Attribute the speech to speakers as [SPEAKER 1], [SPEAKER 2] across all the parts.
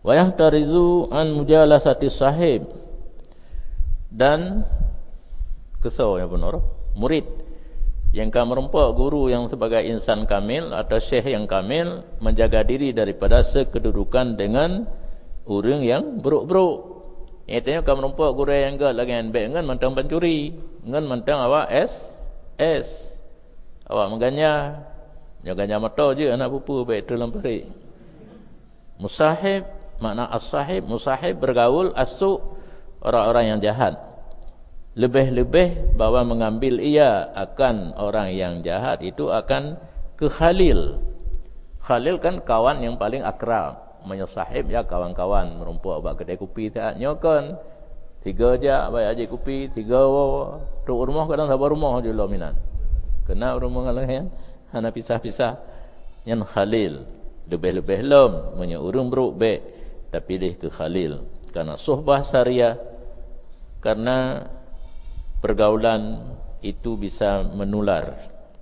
[SPEAKER 1] Wa yahtarizu an mujalasati sahib, dan kesau yang benar murid yang akan merompak guru yang sebagai insan kamil atau syekh yang kamil menjaga diri daripada sekedudukan dengan orang yang buruk-buruk. Artinya akan merompak guru yang enggak lagi baik ngan mantang pencuri, ngan mantang awak es awak mengganya mata je anak pupu baik dalam perik. Musahib, makna as-sahib, musahib bergaul, as-su orang-orang yang jahat. Lebih-lebih bahawa mengambil ia akan orang yang jahat itu akan ke khalil. Khalil kan kawan yang paling akrab. Menyusahib ya kawan-kawan merompak buat kedai kopi taknya kan 3 je baik aje kopi 3 duk rumah kadang sabar rumah je lah minan. Kena rumah ngalahan hana pisah-pisah yang khalil. Lebih-lebih lom punya urang buruk baik tapi pilih ke khalil karena suhbah syariah, karena pergaulan itu bisa menular.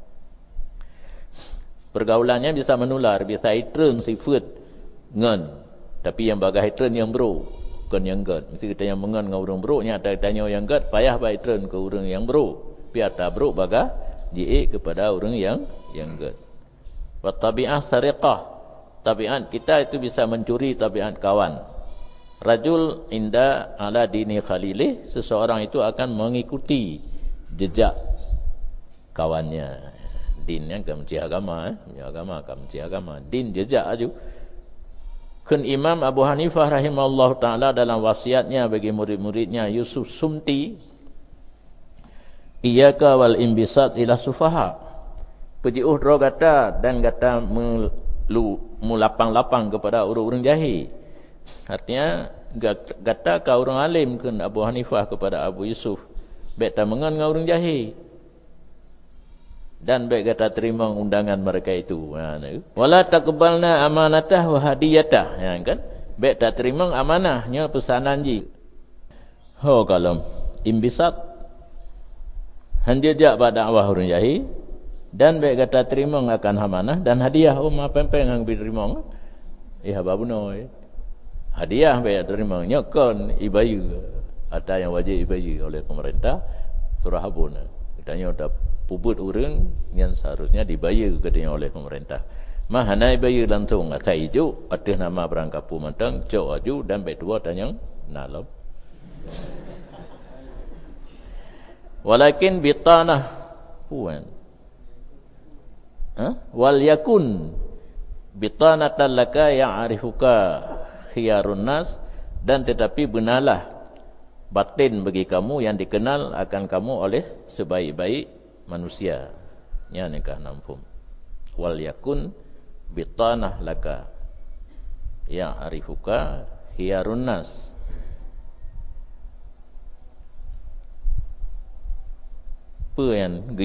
[SPEAKER 1] Pergaulannya bisa menular, bisa itreng sifat ngan, tapi yang bagai itreng yang buruk bukan yang gad. Mesti kita yang mengan dengan orang buruknya, ada tanya yang gad payah baik itreng ke orang yang buruk, biar tak buruk bagai dia kepada orang yang gad. Wa tabi'ah sariqah, tabiat kita itu bisa mencuri tabiat kawan. Rajul inda ala dini khalilih, seseorang itu akan mengikuti jejak kawannya. Din yang kemenci agama, agama kemenci agama, din jejak aju. Kun Imam Abu Hanifah rahimahullah taala dalam wasiatnya bagi murid-muridnya Yusuf Sumti, iyyaka wal imbisat ila sufaha. Pejiuh dro kata dan kata mulapang-lapang kepada orang-orang jahil. Artinya kata ka orang alim ke Abu Hanifah kepada Abu Yusuf, baik tak mengan dengan orang jahil dan baik kata terima undangan mereka itu. Wala taqbalna amanatah wa hadiyatah, ya kan? Baik tak terima amanahnya pesanan ji. Ho kalau imbisat handia pada dakwah orang jahil dan baik kata terima akan amanah dan hadiah ma pempeng yang diterima. Babuno hadiah baik terima nyokon ibayu ada yang wajib ibayu oleh pemerintah surah habun. Katanya ada puput orang yang seharusnya dibayar katanya oleh pemerintah. Mahana ibayu langsung asai ju atas nama berangkapu mantang cok aju dan baik dua tanya nalab. Walakin bitanah puan. Wal yakun bitanatan laka ya'rifuka khiyarun nas, dan tetapi benarlah batin bagi kamu yang dikenal akan kamu oleh sebaik-baik manusia. Nya nikah namfum. Wal yakun bitanah laka ya'rifuka khiyarun nas. Puan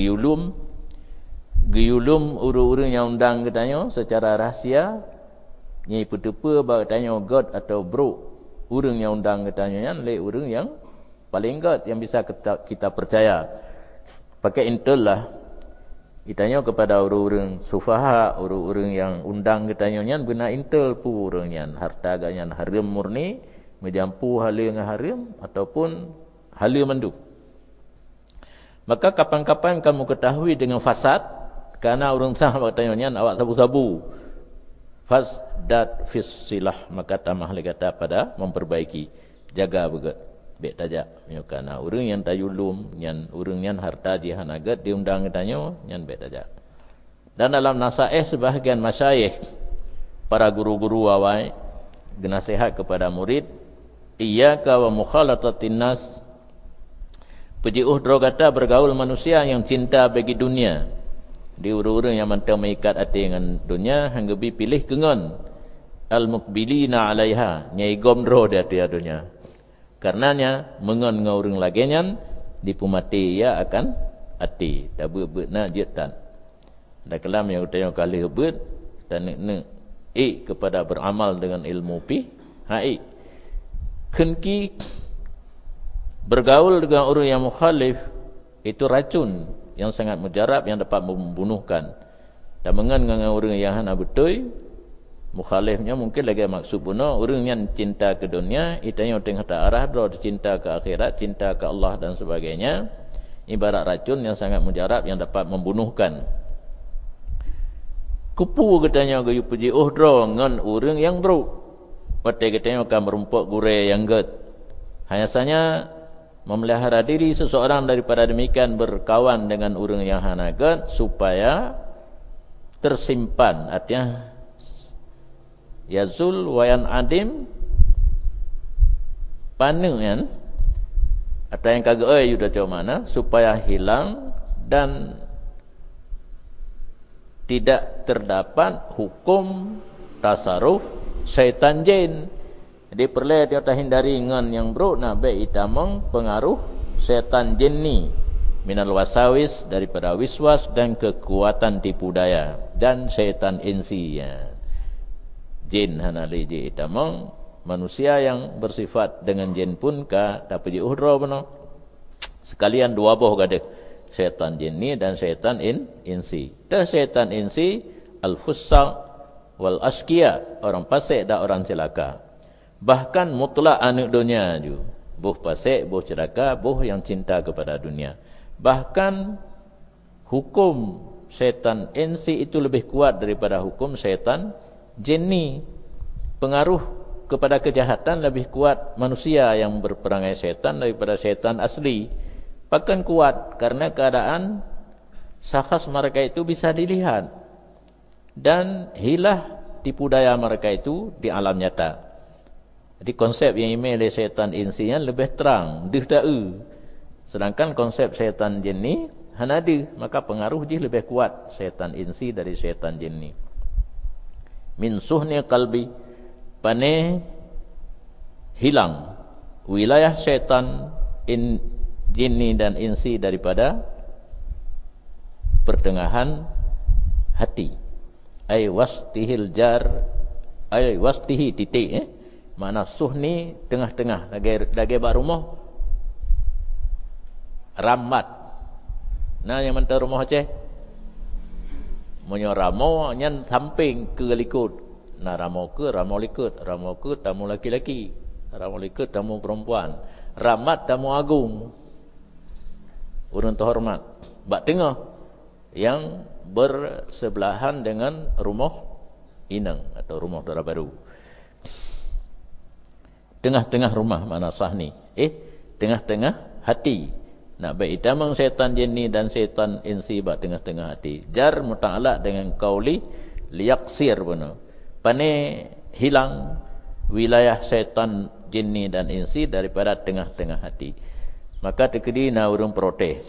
[SPEAKER 1] geyulum urang-urang yang undang katanya secara rahsia nyai petepa bak tanya god atau bro urang yang undang katanya le urang yang paling god yang bisa kita percaya. Pakai intel lah kitanya kepada urang-urang sufaha, urang-urang yang undang katanya nyan guna intel pu urang yang harta ganyan haram murni menjampu hala dengan haram ataupun hala mandu. Maka kapan-kapan kamu ketahui dengan fasad, karena orang sahabat tanya awak sabu-sabu fasdat fissilah, maka tamah lagi kata pada memperbaiki, jaga begat baik tajak karena orang yang tayulum yang orang yang harta jihan agat diundang tanya yang baik tajak. Dan dalam nasaih sebahagian masyayikh para guru-guru awai nasihat kepada murid, iyyaka wa mukhalatatin nas, pejiuh dro kata bergaul manusia yang cinta bagi dunia. Di urang-urang yang mantap mengikat hati dengan dunia hingga pilih kengon al-muqbilina 'alaiha, nyai gomdro di hati dunia. Karenanya mengon dengan orang lagian dipumati ia akan hati tak beutna jetan. Ada kalam yang utaya kali beut dan ne kepada beramal dengan ilmu pi hai. Kenki bergaul dengan orang yang mukhalif itu racun yang sangat mujarab yang dapat membunuhkan. Dan mengan dengan orang yang hana betul Mukhalifnya mungkin lagi maksud bunuh orang yang cinta ke dunia, itanya tengah tak arah dah cinta ke akhirat, cinta ke Allah dan sebagainya. Ibarat racun yang sangat mujarab yang dapat membunuhkan. Kupu katanya gayu puji uhdra ngan orang yang bro. Pati katanya akan merumpuk gure yang get. Hanyasanya memelihara diri seseorang daripada demikian berkawan dengan orang yang hanagat supaya tersimpan, artinya yazul wayan adim panu kan, ada yang kagak sudah coba mana supaya hilang dan tidak terdapat hukum tasarruf syaitan jin. Jadi perlu dia hindari ngan yang bro nabe itamang pengaruh syaitan jin ni minal wasawis, daripada wiswas dan kekuatan tipu daya, dan syaitan insi ya. Jin hanali je itamang manusia yang bersifat dengan jin pun ka dapat diuhdra benar. Sekalian dua boh gade. Syaitan jin ni dan syaitan insi. Dah syaitan insi al-fussaq wal asqiya, orang fasik dan orang celaka. Bahkan mutlak anak dunia ju. Boh fasik, boh celaka, boh yang cinta kepada dunia. Bahkan hukum syaitan insi itu lebih kuat daripada hukum syaitan jin ni. Pengaruh kepada kejahatan lebih kuat manusia yang berperangai syaitan daripada syaitan asli. Bahkan kuat karena keadaan syakhs mereka itu bisa dilihat dan hilah tipu daya mereka itu di alam nyata. Jadi konsep yang email oleh syaitan insi yang lebih terang, dihda'i. Sedangkan konsep syaitan jin ni hanada, maka pengaruh dia lebih kuat syaitan insi dari syaitan jin ni. Min suhni qalbi, pane hilang wilayah syaitan jinni dan insi daripada pertengahan hati. Ai wastihil jar, ai wastihi titik makna suhni tengah-tengah lagi barumah ramat. Nah yang mentah rumah Aceh menyoramo nyan samping ke likut. Nah ramo ke tamu laki-laki, ramo likut tamu perempuan, ramat tamu agung, urun terhormat. Bak tengah yang bersebelahan dengan rumah inang atau rumah dara baru. Tengah-tengah rumah mana sahni? Tengah-tengah hati. Nak baik itamang syaitan jinni dan syaitan insi bak tengah-tengah hati. Jar muta'alaq dengan qauli liyaksir benar. Pane hilang wilayah syaitan jinni dan insi daripada tengah-tengah hati. Maka tekedi na urung protes.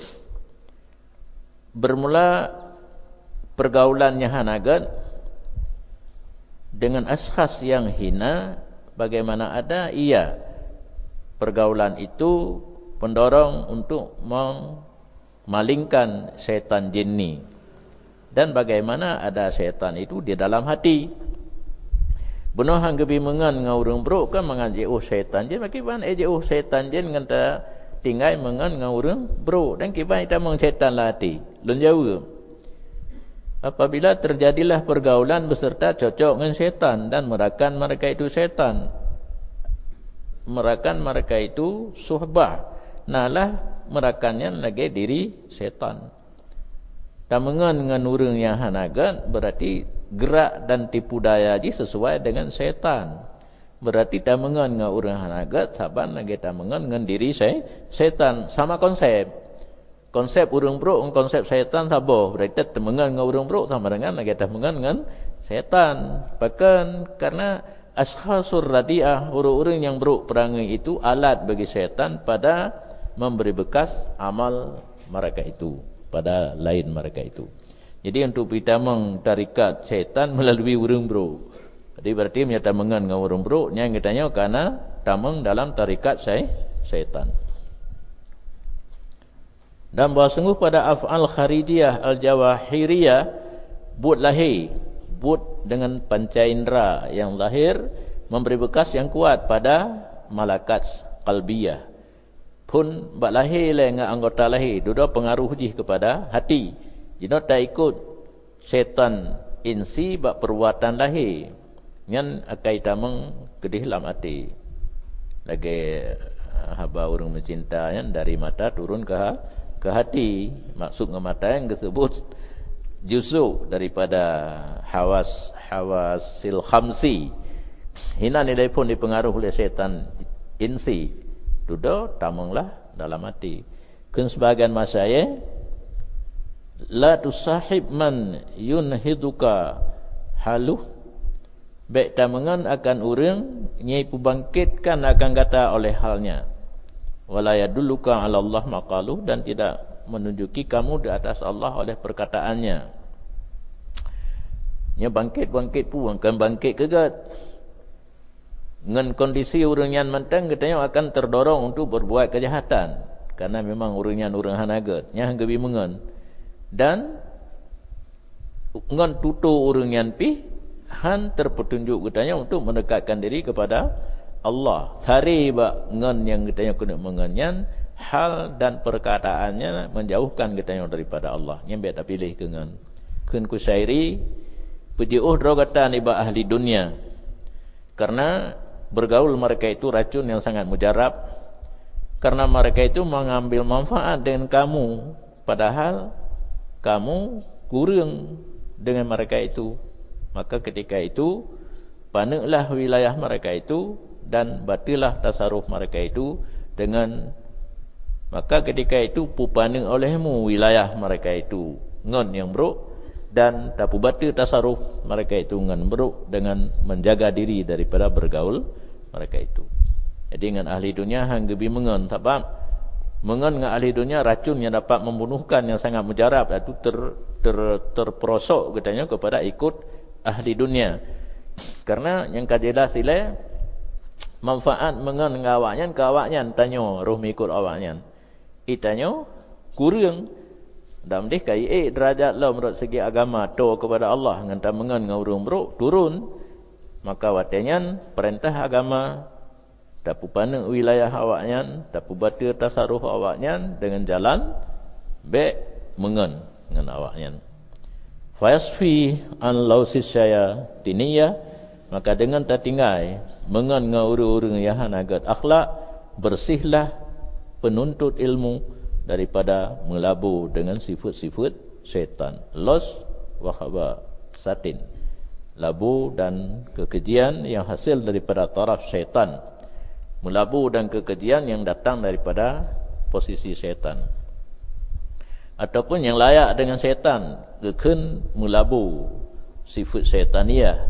[SPEAKER 1] Bermula pergaulannya hanagat dengan ashkhas yang hina, bagaimana ada ia pergaulan itu pendorong untuk memalingkan syaitan jinni, dan bagaimana ada syaitan itu di dalam hati. Benar hang gebi mengan ngaurung bro kan mengaji syaitan jin, makiban syaitan jin nganta tinggai mengan ngaurung bro, dan kiban kita meng syaitan hati lun jauh. Apabila terjadilah pergaulan beserta cocok dengan syaitan dan merakan mereka itu syaitan, merakan mereka itu suhbah, nalah merakannya lagi diri syaitan. Tamangan dengan orang yang hanagat berarti gerak dan tipu daya ji sesuai dengan syaitan. Berarti tamangan dengan orang hanagat saban lagi tamangan dengan diri syaitan. Sama konsep. Konsep urang bro, konsep syaitan saboh. Berarti tamangan dengan urang bro sama dengan lagi tamangan dengan syaitan. Bahkan karena ashkhasur radiah, orang-orang yang buruk perangai itu alat bagi syaitan pada memberi bekas amal mereka itu pada lain mereka itu. Jadi untuk kita mengtarikat syaitan melalui urang bro. Jadi berarti menyata mengan dengan urang bro yang kitanya karena tamang dalam tarikat syaitan. Dan bahawa sungguh pada af'al kharijiyah al-jawahiriyah but lahir, but dengan panca indera yang lahir memberi bekas yang kuat pada malakat qalbiyah. Pun bak lahir lah dengan anggota lahir, dua pengaruh jih kepada hati. Jadi tak ikut syaitan insi bak perbuatan lahir. ngan akai tamang kedih lam hati lagi haba urang mencinta yan dari mata turun ke hati. Maksud ke mata yang disebut juzuk daripada hawasil khamsi. Hina nilai pun dipengaruhi oleh setan insi. Dudo tamanglah dalam hati. Kun sebagian masaya la tusahib man yunhiduka haluh. Baik tamangan akan urang nyai pubangkitkan akan kata oleh halnya. Wala yadulluka 'ala Allah maqaluh, dan tidak menunjuki kamu di atas Allah oleh perkataannya. Nya bangkit pun bukan bangkit kegat. Dengan kondisi urang yang mentang katanya akan terdorong untuk berbuat kejahatan karena memang urang hanagat nya hanggebi mengen. Dan ngan tutu urang yang pi han terpetunjuk katanya untuk mendekatkan diri kepada Allah. Sari ba ngan yang katanya kena mengenyan hal dan perkataannya menjauhkan katanya daripada Allah. Nyambe tak pilih ke ngan. Kun kusairi pujiuh drogatan iba ahli dunia. Karena bergaul mereka itu racun yang sangat mujarab. Karena mereka itu mengambil manfaat dengan kamu, padahal kamu kurang dengan mereka itu. Maka ketika itu paneklah wilayah mereka itu dan batilah tasarruf mereka itu dengan, maka ketika itu pupanek olehmu wilayah mereka itu ngon yang buruk, dan tapu batil tasarruf mereka itu ngon buruk dengan menjaga diri daripada bergaul mereka itu. Jadi dengan ahli dunia hang gebi mengon sebab mengon dengan ahli dunia racun yang dapat membunuhkan yang sangat mujarab, itu terperosok katanya kepada ikut ahli dunia. Karena yang kajelas sila manfaat mengen ngawaknya ke awaknya tanyo roh mikut awaknya itanyo kurang dam deh kai derajat lah menurut segi agama to kepada Allah nganta mengen ngurung bro turun, maka watenya perintah agama dapu paneng wilayah awaknya dapu batir tasarruf awaknya dengan jalan be mengen dengan awaknya. Fayasfi an lausis syaya tiniyah, maka dengan tertinggai mengan ngauru-uru yang hanagat akhlak, bersihlah penuntut ilmu daripada melabu dengan sifat-sifat syaitan. Los wahaba satin, labu dan kekejian yang hasil daripada taraf syaitan, melabu dan kekejian yang datang daripada posisi syaitan, ataupun yang layak dengan syaitan, keken melabu sifat syaitaniah.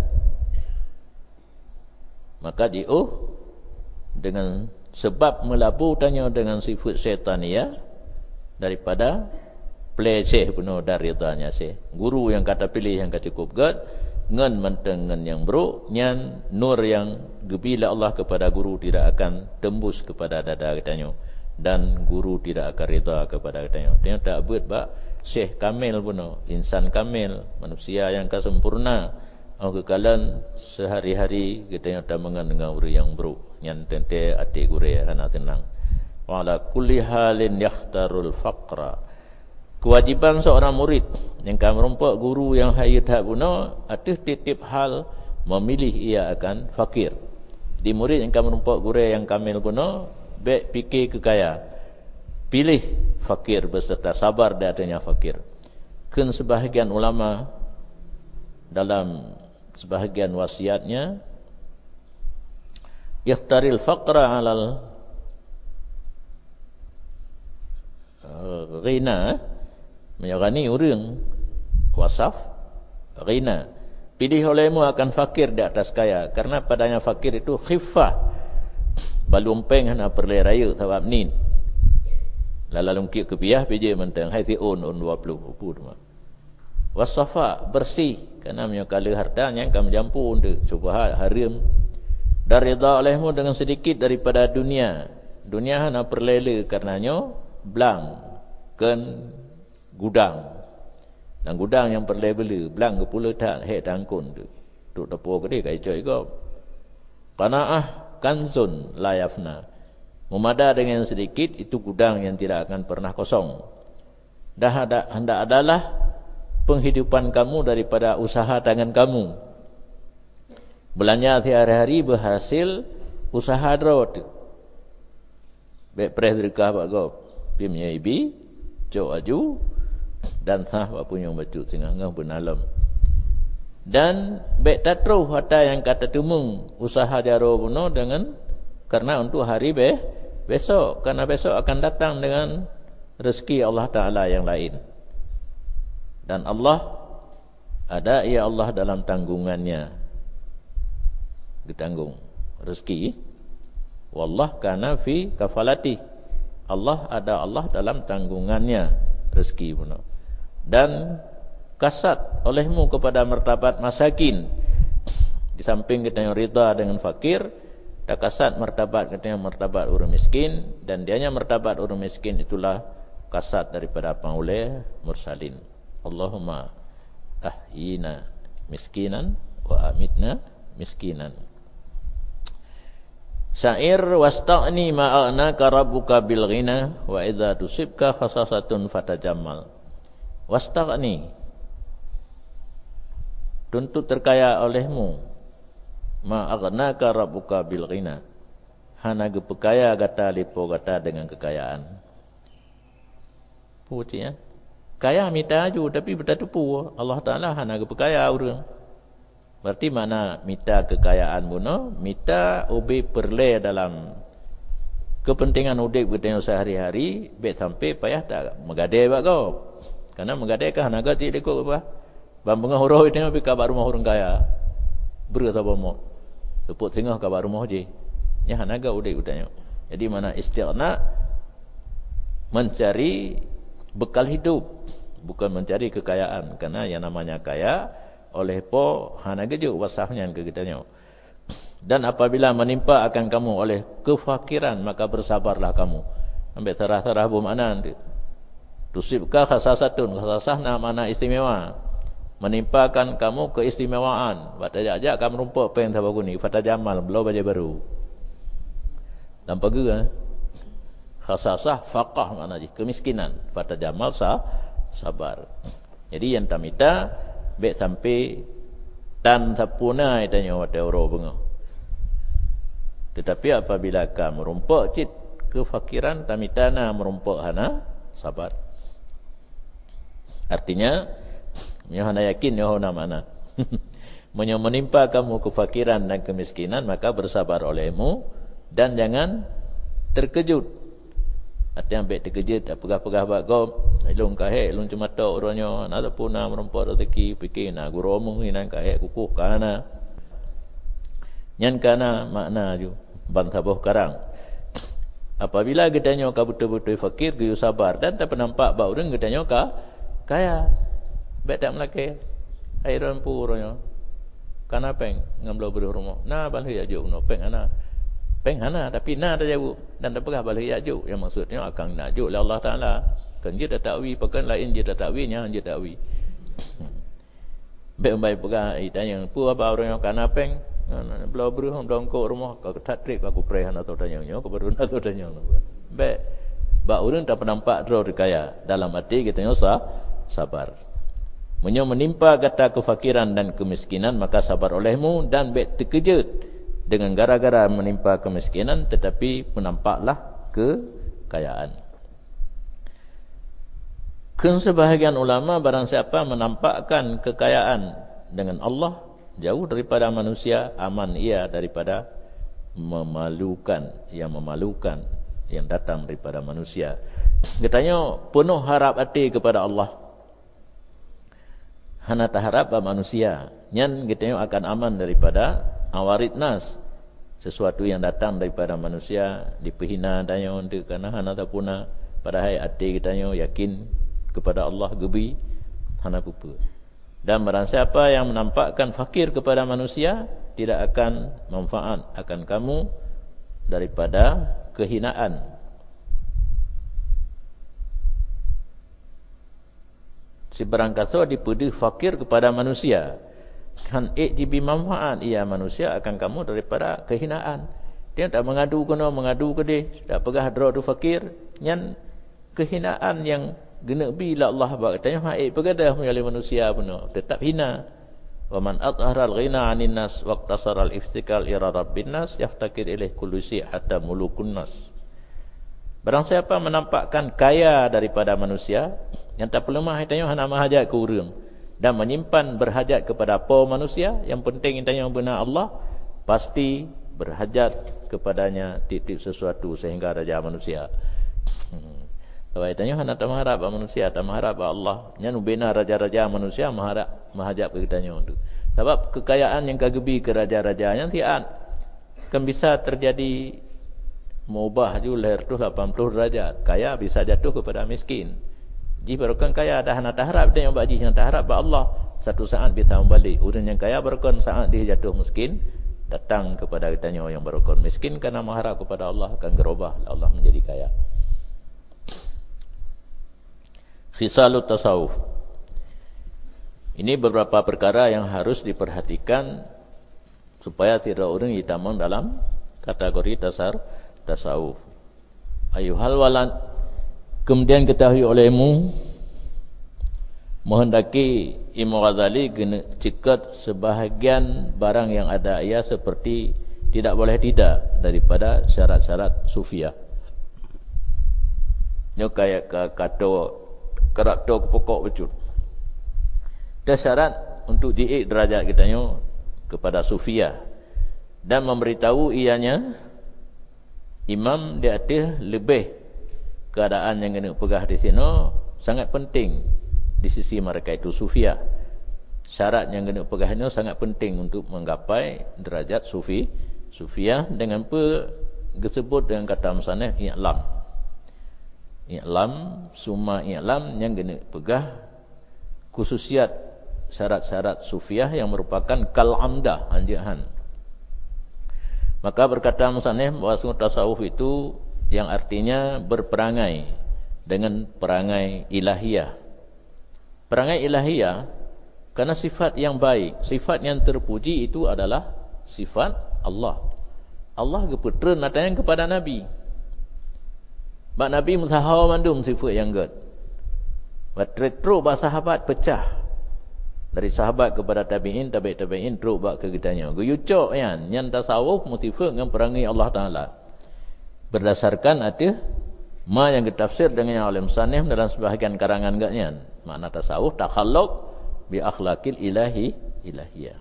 [SPEAKER 1] Maka dengan sebab melabu tanya dengan sifat syaitaniah daripada peleceh penuh dari ridanya sih. Guru yang kata pilih yang kata cukup gad ngan menteng ngan yang bro nyan nur yang gebila Allah kepada guru tidak akan tembus kepada dada katanya, dan guru tidak akan rida kepada katanya. Dia tak buat bak syekh kamil puno, insan kamil, manusia yang kesempurna. Kekalan sehari-hari kita yang tak mengenal uri yang buruk yang tente ati gure hana tenang. Wala kulli halin yakhtarul faqra. Kewajiban seorang murid yang kan merompak guru yang hayat habuna atih titip hal memilih ia akan fakir. Di murid yang kan merompak guru yang kamil puno baik fikir kekaya, pilih fakir beserta sabar di adanya fakir. Kun sebahagian ulama dalam sebahagian wasiatnya yakhtaril faqra alal ghina, menyagani urang wasaf ghina, pilih olehmu akan fakir di atas kaya, karena padanya fakir itu khifah balumpeng hana perle raya sebab nin lalalung ki kepiah pije mentang hai tiun 20 upu dua wasafa bersih, karena menyokali hartanya yang kamu jampu untuk subhat harim, dan rida olehmu dengan sedikit daripada dunia. Dunia hana perlele karenanya blang kan gudang, dan gudang yang perlele blang ke pula tak he tangkun tu tepo ke dia kai coy ko qanaah kanzun la yafna, memada dengan sedikit itu gudang yang tidak akan pernah kosong. Hendak adalah penghidupan kamu daripada usaha tangan kamu. belanja hari-hari berhasil usaha draw tu. Baik pres derkah bak go. Pi menyaibi, cok aju dan sah bak punyung baju tengah-tengah benalam. Dan baik tatruh hata yang kata tumung usaha jaro buno dengan karena untuk hari besok, karena besok akan datang dengan rezeki Allah Ta'ala yang lain. Dan Allah ada ya Allah dalam tanggungannya, ditanggung rezeki. Wallah kana fi kafalati, Allah ada Allah dalam tanggungannya rezeki puno. Dan kasat olehmu kepada martabat masakin, di samping kita yang rida dengan fakir, dak kasat martabat kita yang martabat orang miskin, dan dianya martabat orang miskin itulah kasat daripada pauleh mursalin. Allahumma ahyina miskinan wa amitna miskinan. Syair wasta'ni ma'anaka rabbuka bil ghina wa idza tusibka khasasatun fatajammal. Wasta'ni, tuntut terkaya olehmu, ma'anaka rabbuka bil ghina, hana gepekaya gata lipo gata dengan kekayaan. Pujinya kaya minta aju tapi bertatupu Allah Ta'ala hana gepekaya orang. Berarti mana minta kekayaan buno, minta ubi perle dalam kepentingan udip kita sehari-hari, bet sampai payah tak megade bak kau. Karena megade kah naga tidak ikut apa? Bambang huruf itu tapi kabar rumah orang kaya. Berapa mo? Seput singah kabar rumah je. Nya naga udip utanya. Jadi mana istighna mencari bekal hidup, bukan mencari kekayaan. Karena yang namanya kaya oleh po hana gejuk wasahnya ke kitanya. Dan apabila menimpa akan kamu oleh kefakiran, maka bersabarlah kamu. Ambil terah-terah bermakna nanti. Tusibka khasasatun, khasasah makna istimewa. Menimpakan kamu keistimewaan. Batajak-jak kamu rumput pen tabaguni, fatajamal belau baju baru. Dan pagi kan khasasah faqah makna je, kemiskinan. Fatajamal sabar. Jadi yang tamita baik sampai tan sapuna itanya wate oro bengo. Tetapi apabila kamu merumpuk cit kefakiran tamitana merumpuk hana sabar. Artinya hana yakin hana mana. Menimpa kamu kefakiran dan kemiskinan, maka bersabar olehmu dan jangan terkejut. Artinya ambil terkejut, pegah-pegah bak kau, ilung kahek, ilung cematok orangnya, nak puna merompok rezeki, fikir nak guru omong ni nak kahek kukuh kana. Nyan kana makna ju bangsa boh karang. Apabila gedanya kau betul-betul fakir, kau sabar dan tak penampak bak orang gedanya kau kaya. Baik tak melaki, air rampu orangnya. Kana peng ngambil beri rumah. Nah balik ajuk no peng ana. Peng hana tapi na dah jauh dan tak pegah balik ajuk, yang maksudnya akan nak ajuk oleh Allah Taala. Kan dia dah takwi, pekan lain dia dah takwinya, dia takwi. Baik-baik pegah tanya, "Pu apa orang yang kana peng?" Belau beruh dongkok rumah kau tatrik aku prehan atau tanya nya, kau baru atau tanya. Baik. Ba urang tak penampak draw kaya dalam hati kita nyosa sabar. Menimpa kata kefakiran dan kemiskinan, maka sabar olehmu dan baik terkejut dengan gara-gara menimpa kemiskinan, tetapi menampaklah kekayaan. Sebahagian ulama barang siapa menampakkan kekayaan dengan Allah, jauh daripada manusia, aman ia daripada memalukan yang datang daripada manusia. Katanya penuh harap hati kepada Allah, hana taharap manusia, nyan katanya akan aman daripada awarid nas, sesuatu yang datang daripada manusia dipehina danyo untuk kana hana tapuna pada hai hati kitanya yakin kepada Allah gebi hana pupa. Dan barang siapa yang menampakkan fakir kepada manusia, tidak akan manfaat akan kamu daripada kehinaan. Si barang kata dipedih fakir kepada manusia, kan dibi manfaat ia manusia akan kamu daripada kehinaan. Dia tak mengadu ke dia, tak pegah draw tu fakir, nyan kehinaan yang gena bila Allah bak katanya haid pegadah menyalih manusia pun tetap hina. Wa man athhara al-ghina 'anil nas waqtasara al-iftikal ila rabbin nas yaftakir ilaih kullu syai' hatta mulukun nas. Barang siapa menampakkan kaya daripada manusia, yang tak pelemah itanya hana mahajat ke urang, dan menyimpan berhajat kepada apa manusia, yang penting itanya benar Allah, pasti berhajat kepadanya titip sesuatu sehingga raja manusia. Sebab itanya hana tak mengharap manusia, tak mengharap Allah. Yang benar raja-raja manusia mahajat ke kitanya tu. Sebab kekayaan yang kagebi ke raja-raja yang tiada kan bisa terjadi mubah je lahir tu 80 derajat. Kaya bisa jatuh kepada miskin. Ji berkan kaya dah nak harap dia yang baji yang tak harap ba Allah, satu saat bisa membalik. Orang yang kaya berkan saat dia jatuh miskin, datang kepada kitanya yang berkan miskin kerana mengharap kepada Allah akan gerubah Allah menjadi kaya. Khisalut tasawuf. Ini beberapa perkara yang harus diperhatikan supaya tidak orang hitam dalam kategori tasawuf. Ayuhal walan, kemudian ketahui olehmu, menghendaki Imam Ghazali kena cekat sebahagian barang yang ada ia seperti tidak boleh tidak daripada syarat-syarat sufiah. Ini kayak karakter pokok betul. Ada syarat untuk diik derajat kitanya kepada sufiah dan memberitahu ianya imam di atas lebih keadaan yang kena pegah di sini sangat penting di sisi mereka itu sufiah. Syarat yang kena pegah ini sangat penting untuk menggapai derajat sufiah dengan apa disebut dengan kata musannaf i'lam summa i'lam yang kena pegah khususiat syarat-syarat sufiah yang merupakan kal amdah anjahan. Maka berkata musannaf bahawa tasawuf itu yang artinya berperangai dengan perangai ilahiyah. Perangai ilahiyah karena sifat yang baik, sifat yang terpuji itu adalah sifat Allah. Allah keputra natayang kepada Nabi. Bak Nabi musahaw mandum sifat yang gad. Batretro bah sahabat pecah. Dari sahabat kepada tabi'in, tabi'in teruk bak ke kitanya. Guyucok kan, yang tasawuf musifat dengan perangai Allah Ta'ala. Berdasarkan ada ma yang ditafsir dengan yang oleh musannif dalam sebahagian karangan gaknya. Makna tasawuf takhalluk bi akhlaqil ilahiyah.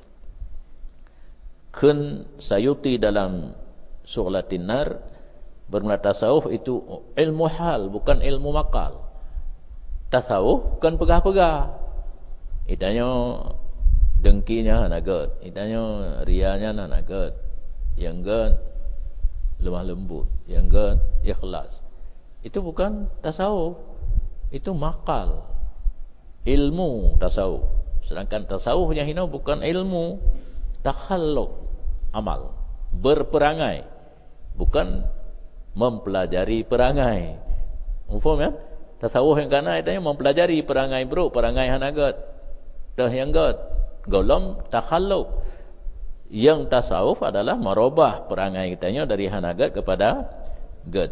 [SPEAKER 1] Kun Sayuti dalam Su'latin Nar bermula tasawuf itu ilmu hal bukan ilmu maqal. Tasawuf bukan pegah-pegah. Itanya dengkinya nagat, itanya rianya nagat. Yang gad lemah lembut, yang gad ikhlas. Itu bukan tasawuf. Itu maqal. Ilmu tasawuf. Sedangkan tasawuf yang hina bukan ilmu, takhalluq, amal, berperangai, bukan mempelajari perangai. Faham ya? Tasawuf yang kana itanya mempelajari perangai buruk, perangai hanagat. Dah yang golong takhalluq. Yang tasawuf adalah merubah perangai kitanya dari hanagat kepada gad.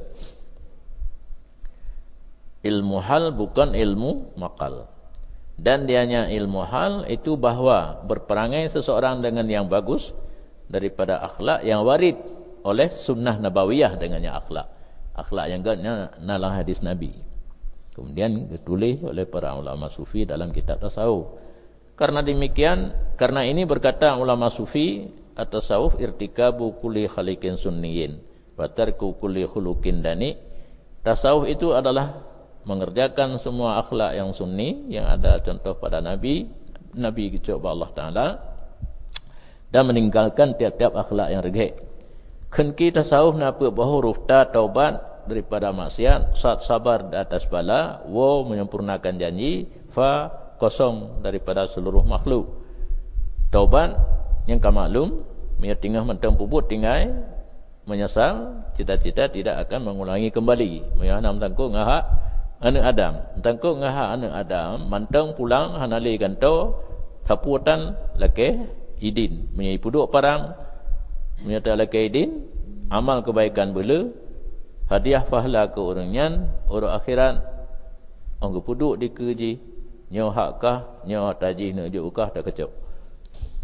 [SPEAKER 1] Ilmu hal bukan ilmu maqal. Dan dianya ilmu hal itu bahawa berperangai seseorang dengan yang bagus daripada akhlak yang warid oleh sunnah nabawiyah dengannya akhlak. Akhlak yang gadnya nalah hadis Nabi. Kemudian ditulis oleh para ulama sufi dalam kitab tasawuf. Karena demikian, karena ini berkata ulama sufi at-tasawuf irtikabu kulli khaliqin sunniyin wa tarku kulli khuluqin dani. Tasawuf itu adalah mengerjakan semua akhlak yang sunni yang ada contoh pada Nabi kecuali Allah Ta'ala, dan meninggalkan tiap-tiap akhlak yang regek. Kenki tasawuf napa bahuruf ta taubat daripada maksiat, sabar di atas bala, wa menyempurnakan janji, fa kosong daripada seluruh makhluk. Taubat yang kamaklum, ia tinggal mentang puput tinggal menyesal, cita-cita tidak akan mengulangi kembali. Ia nak mentangkuk ngahak anak Adam, mentangkuk ngahak anak Adam, mantang pulang hanali ganto saputan laki idin, menyai puduk parang, menyata laki idin, amal kebaikan bela, hadiah pahala ke orangnya, orang akhirat, orang puduk di kerja. Nyo hakkah, nyo tajih nak jukah tak kecap.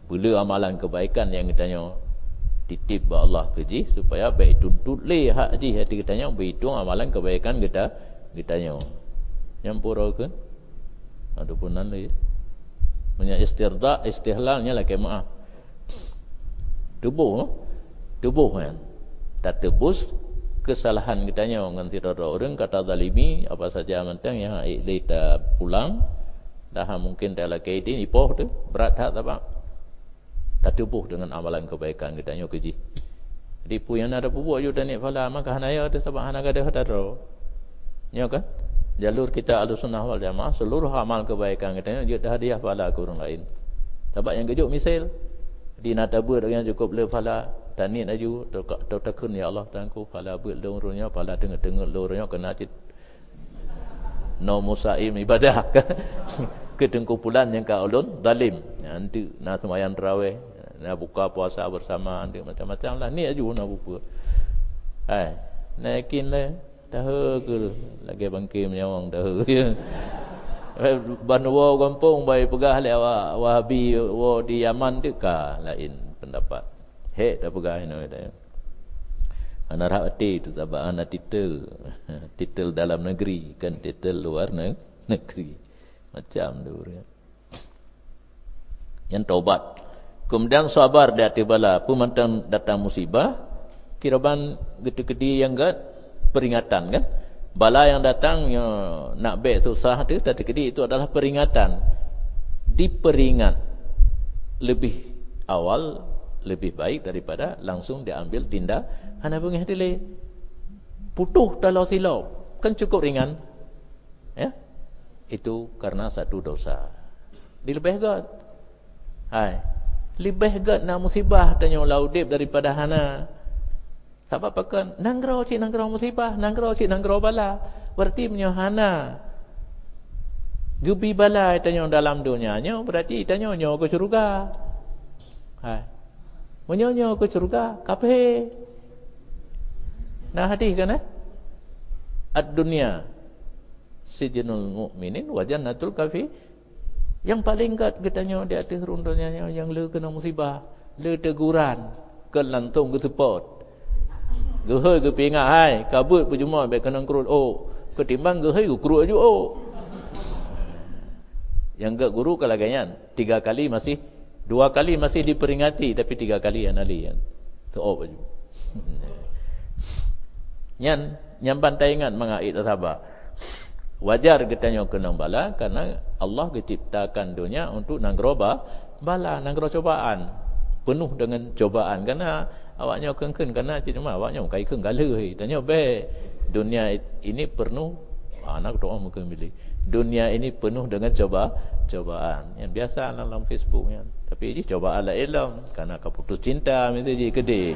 [SPEAKER 1] Pula amalan kebaikan yang kitanya titip ba Allah keji supaya baik tuntut le hak ji hati kitanya berhitung amalan kebaikan kitanya. Nyampura ke? Ada punan le. Punya istihlalnya lah maaf. Tubuh kan. Tak tebus kesalahan kitanya dengan tidak ada orang kata zalimi apa saja mentang yang kita pulang dah mungkin dalam kaidi ni poh tu berat hak apa tak tubuh dengan amalan kebaikan kitanya keji. Jadi pu yang ada bubuh you dan ni pala maka hanaya ada sebab hanaga ada hadaro. Ya kan? Jalur kita Ahlussunnah wal Jamaah seluruh amal kebaikan kitanya dia dah hadiah pala ke orang lain. Sebab yang kejut misal di natabur yang cukup le pala tanit aju takun ya Allah tangku pala buat lornya pala dengar lornya kena cit no musaim ibadah kedengkupulan yang ka ulun zalim nanti nak sembahyang tarawih nak buka puasa bersama nanti macam-macam lah ni aju nak buka naikin le dah ke lagi bangkit menyawang dah ya banwa kampung baik pegah le Wahabi di Yaman tu ka lain pendapat dah pegah ni dah. Anak hati tu sebab anak titel dalam negeri kan titel luar negeri. Macam tu ya. Yang taubat. Kemudian sabar di hati bala, pemantang datang musibah, kiraban gede-gede yang gat peringatan kan. Bala yang datang yang nak baik susah tu tadi gede itu adalah peringatan. Diperingat lebih awal lebih baik daripada langsung diambil tindak hana bengih dile putuh dalam silau kan cukup ringan ya itu karena satu dosa dilebih gat lebih gat nak musibah tanya laudib daripada hana sebab pakan nangrau musibah nangrau bala berarti punya hana gubi bala tanya dalam dunianya berarti tanya nyo ke syurga menyonyo ke surga kape nah hadis kan ad-dunya sijnul mukminin wa jannatul kafi yang paling kat katanya di atas rundanya yang le kena musibah le teguran ke lantung ke support gehoi ke pingak hai kabut perjuma baik kena kerut ketimbang gehoi ke kerut aju yang ke guru kalagayan 3 kali masih 2 kali masih diperingati tapi 3 kali analian. Tu baju. Yang pantai ingat mengaid sabar. Wajar katanya kena bala karena Allah ciptakan dunia untuk nangroba bala nangro cobaan. Penuh dengan cobaan karena awaknya kengken karena cuma awaknya kai keng gala tanya be dunia ini penuh anak doa mungkin milih. Dunia ini penuh dengan cobaan. Yang biasa dalam Facebook kan. Tapi ini cobaan lah ilm karena kau putus cinta mesti je gede.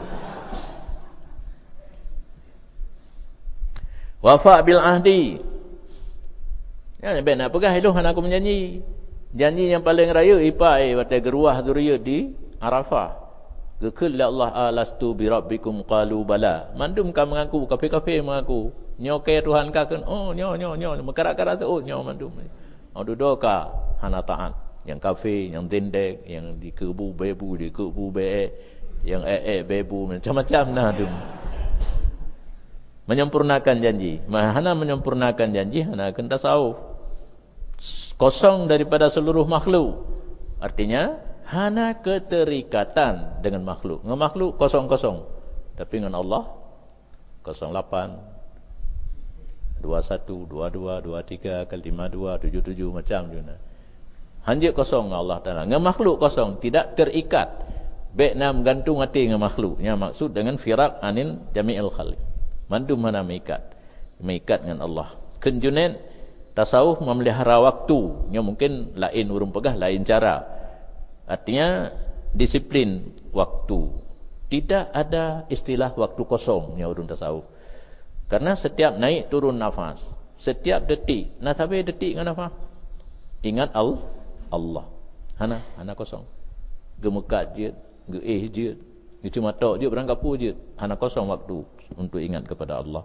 [SPEAKER 1] Wafa bil ahdi. Ya ben nak pegah itu hana aku menjanji. Janji yang paling raya ipai pada geruah zuriyat di Arafah. Gekul la Allah alastu bi rabbikum qalu bala. Mandum ka mengaku kafe-kafe mengaku. Nyoke Tuhan ka kan nyo mekarak-karak tu nyo mandum. Dudoka hana taat. Yang kafe, yang dendek, yang di kebu bebu, di kebu be, yang bebu macam-macam nah tu. Menyempurnakan janji. Hana menyempurnakan janji hana akan tasawuf. Kosong daripada seluruh makhluk. Artinya hana keterikatan dengan makhluk. Dengan makhluk kosong-kosong. Tapi dengan Allah 08 21 22 23 kali 52 77 macam tu nah. Hanjit kosong Allah Ta'ala. Dengan makhluk kosong. Tidak terikat. Baik nak gantung hati dengan makhluk. Yang maksud dengan firak anin jami'il khaliq. Mandum mana mengikat. Mengikat dengan Allah. Kenjunen tasawuf memelihara waktu. Yang mungkin lain urung pegah, lain cara. Artinya disiplin waktu. Tidak ada istilah waktu kosong yang urung tasawuf. Karena setiap naik turun nafas. Setiap detik. Nak sampai detik dengan nafas. Ingat Allah. Hana kosong. Gemekat je, je. Cuma tok je berangkapu je. Hana kosong waktu untuk ingat kepada Allah.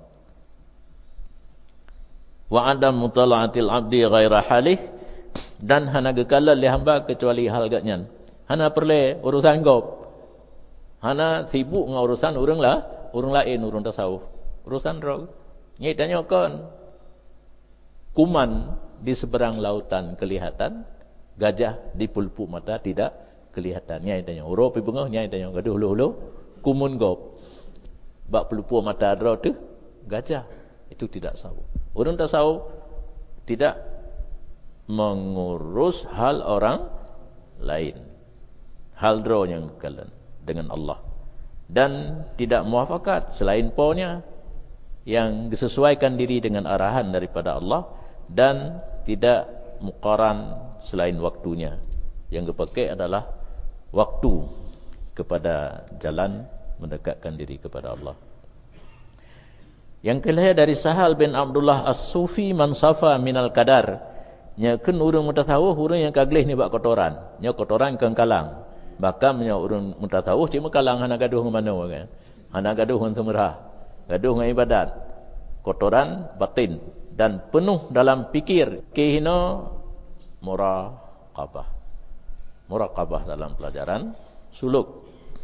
[SPEAKER 1] Wa adam mutala'atil abdi ghaira halih dan hana gekala li hamba kecuali hal gatnyan. Hana perle urusan gop. Hana sibuk dengan urusan orang lain, orang tasawuf. Urusan roh. Nyai tanya kon. Kuman di seberang lautan kelihatan, gajah di pulpu mata tidak kelihatan. Nyai tanya, uro pi bengah, nyai tanya, gaduh hulu kumun gop. Bak pulpu mata adra tu gajah. Itu tidak tasawuf. Orang tasawuf tidak mengurus hal orang lain. Hal dro yang kalian dengan Allah, dan tidak muafakat selain ponya, yang disesuaikan diri dengan arahan daripada Allah, dan tidak muqaran selain waktunya. Yang dipakai adalah waktu kepada jalan mendekatkan diri kepada Allah. Yang kelihatan dari Sahal bin Abdullah As-Sufi man safa minal kadar, nya kun urang mutasawuf urang yang kaglih ni bak kotoran, nya kotoran kengkalang. Bahkan nya urang mutasawuf cuma kalang hana gaduh ngan mano kan. Hana gaduh ngan semerah, gaduh ngan ibadat. Kotoran batin dan penuh dalam fikir kehino muraqabah. Muraqabah dalam pelajaran suluk.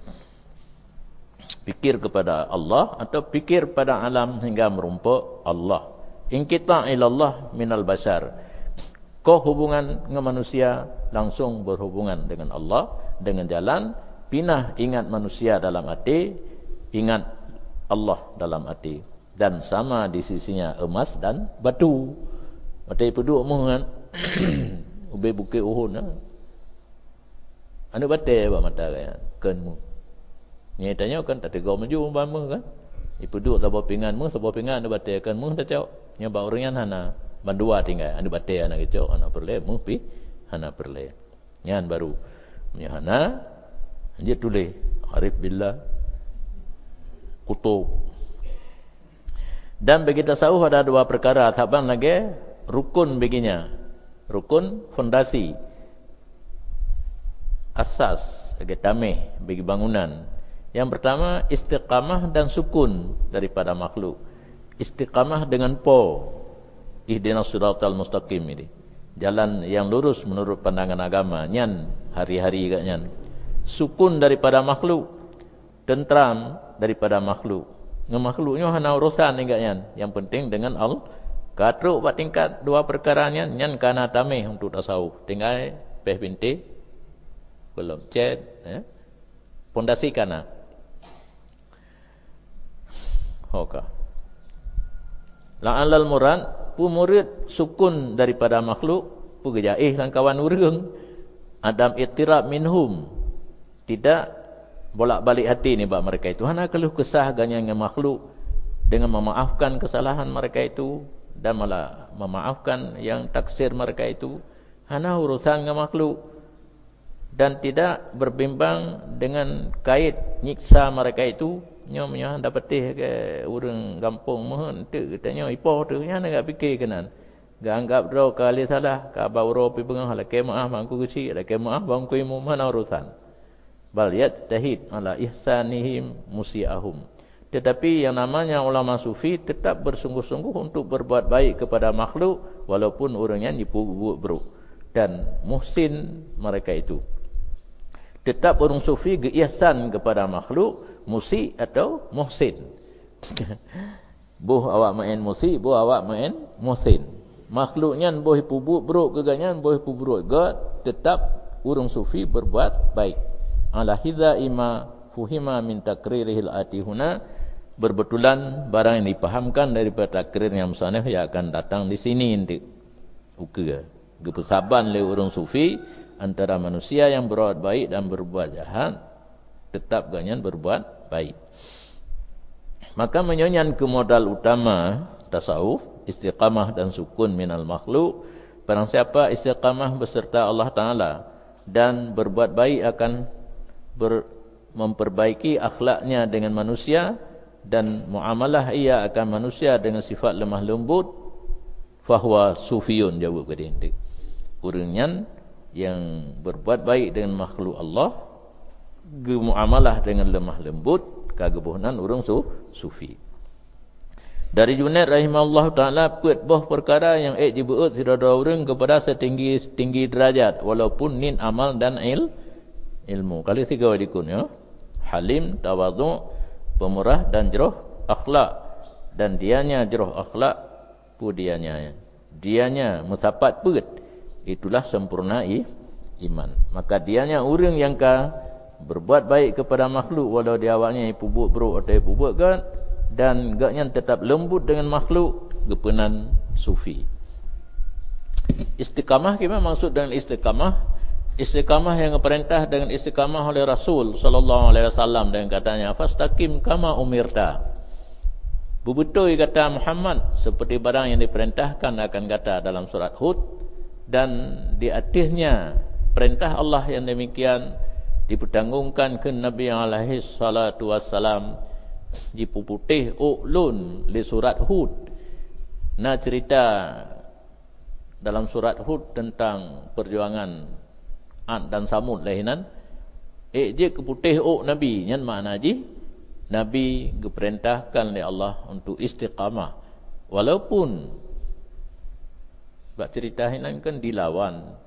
[SPEAKER 1] Fikir kepada Allah atau fikir pada alam hingga merumpuk Allah. Inqita' ilallah minal bashar. Kau hubungan dengan manusia langsung berhubungan dengan Allah, dengan jalan pinah ingat manusia dalam hati, ingat Allah dalam hati, dan sama di sisinya emas dan batu. Matai peduk mengan ube bukit Uhud nah. Anu batai ba mata kan kenmu. Nyai tanya kan tak tegau maju umpama kan. Ipu duk sabo pingan mu sabo pingan anu batai kan mu dah cau. Nya ba uringan hana bandua tinggal anu batai anak kecau anak perle mu pi hana perle. Nyan baru nya hana dia tulis arif billah kutub. Dan bagi tasawuf ada dua perkara, sabang lagi rukun baginya. Rukun fondasi. Asas bagi tameh bagi bangunan. Yang pertama istiqamah dan sukun daripada makhluk. Istiqamah dengan po. Ihdinas siratal mustaqim ini. Jalan yang lurus menurut pandangan agama. Nyan hari-hari kat nyan. Sukun daripada makhluk. Tentram daripada makhluk. Dengan makhluknya hana urusan kat nyan. Yang penting dengan Allah. Katruk buat tingkat dua perkara nyan. Nyan kana tamih untuk tasawuf. Tinggal peh binti. Belum chat. Pondasi kana. Hoka. La'alal murad pu murid sukun daripada makhluk pu gejaih lan kawan urang adam ittirab minhum, tidak bolak-balik hati ni bab mereka itu hana keluh kesah ganyan makhluk dengan memaafkan kesalahan mereka itu dan malah memaafkan yang taksir mereka itu, hana urusan dengan makhluk dan tidak berbimbang dengan kait nyiksa mereka itu. Nyonya dapat ke urang kampung mohon tu katanya ipoh tu nya nak fikir kanan. Ga anggap ro kali salah ka bauro pi bengah la ke maaf mangku kesi la ke maaf bang ku mu mana urusan. Bal yattahid ala ihsanihim musiahum. Tetapi yang namanya ulama sufi tetap bersungguh-sungguh untuk berbuat baik kepada makhluk walaupun orangnya buruk dan muhsin mereka itu. Tetap orang sufi ihsan kepada makhluk, musi atau muhsin. Boh awak main musi, boh awak main muhsin. Makhluknya boh pubuk buruk ke ganyan, boh pubuk god, tetap orang sufi berbuat baik. Ala hidza ima fuhima min takririhil atihuna, berbetulan barang yang dipahamkan daripada takrir yang musannaf yang akan datang di sini nanti. Uke kepesaban oleh orang sufi antara manusia yang berbuat baik dan berbuat jahat, tetap ganyan berbuat baik. Maka menyonyan ke modal utama tasawuf, istiqamah dan sukun minal makhluk. Barang siapa istiqamah beserta Allah Ta'ala dan berbuat baik akan memperbaiki akhlaknya dengan manusia dan muamalah ia akan manusia dengan sifat lemah lembut, fahuwa sufiyun, jawab ke dia. Orangnya yang berbuat baik dengan makhluk Allah, muamalah dengan lemah lembut, kagebuhnan orang sufi. Dari Junaid rahimahullah ta'ala, puat boh perkara yang dibuat tidak ada orang kepada setinggi derajat walaupun nin amal dan ilmu. Kali 3 dikun ya. Halim, tawadhu, pemurah dan jeroh akhlak. Dan dianya jeroh akhlak pu dianya musapat put. Itulah sempurna iman. Maka dianya orang yang berbuat baik kepada makhluk walau dia awaknya pubuk bro atau pubuk gad, dan gaknya tetap lembut dengan makhluk, gepenan sufi. Istiqamah kita maksud dengan istiqamah yang perintah dengan istiqamah oleh Rasul sallallahu alaihi wasallam dengan katanya fastaqim kama umirta. Bebetul kata Muhammad seperti barang yang diperintahkan akan kata dalam surat Hud, dan di atasnya perintah Allah yang demikian dipertanggungkan ke Nabi alaihi salatu wassalam di putih ulun di surat Hud. Nah, cerita dalam surat Hud tentang perjuangan Ad dan Samud lahinan. Je ke putih Nabi nyan makna ji Nabi diperintahkan oleh Allah untuk istiqamah. Walaupun bak cerita hinan kan dilawan